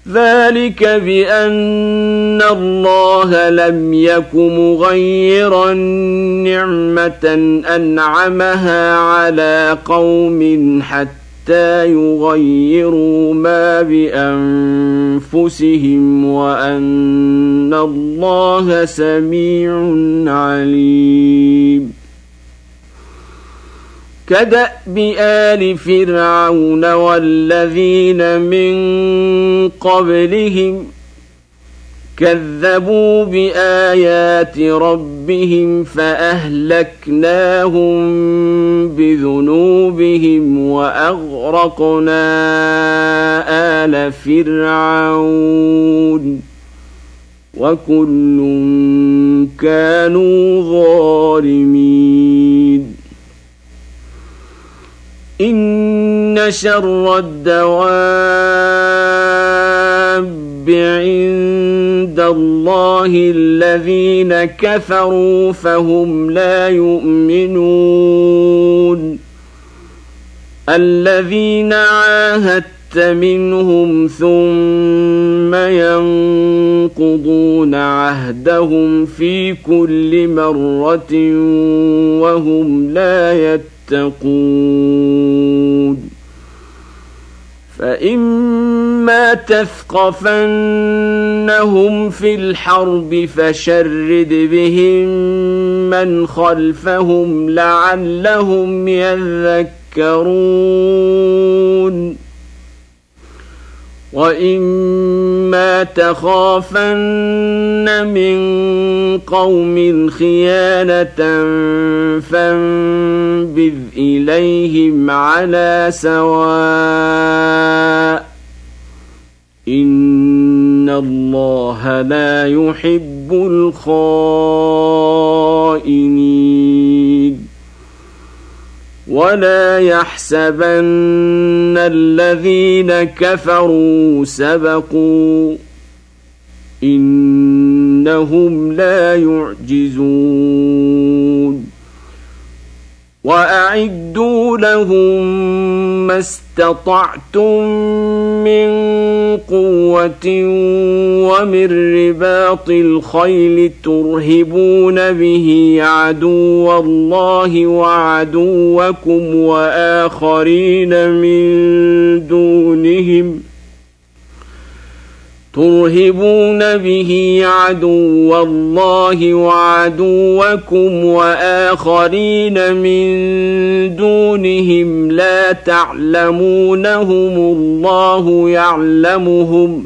ذلك بأن الله لم يك مغيرا نعمة أنعمها على قوم حتى يغيروا ما بأنفسهم وأن الله سميع عليم. كدأب آل فرعون والذين من قبلهم كذبوا بآيات ربهم فأهلكناهم بذنوبهم وأغرقنا آل فرعون وكل كانوا ظالمين. إن شر الدواب عند الله الذين كفروا فهم لا يؤمنون. الذين عاهدت منهم ثم ينقضون عهدهم في كل مرة وهم لا يتقون. فإما تثقفنهم في الحرب فشرد بهم من خلفهم لعلهم يذكرون. وإما تخافن من قوم خيانة فانبذ إليهم على سواء إن الله لا يحب الخائنين. ولا يحسبن الذين كفروا سبقوا إنهم لا يعجزون. وأعدوا لهم ما استطعتم من قوة ومن رباط الخيل ترهبون به عدو الله وعدوكم وآخرين من دونهم لا تعلمونهم الله يعلمهم.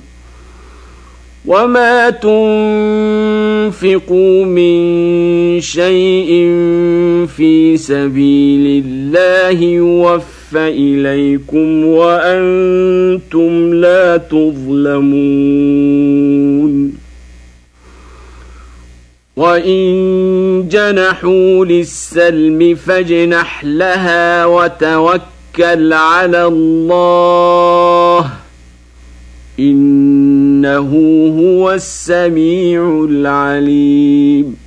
وما تنفقوا من شيء في سبيل الله يوفى إليكم وأنتم لا تظلمون. وإن جنحوا للسلم فاجنح لها وتوكل على الله إنه هو السميع العليم.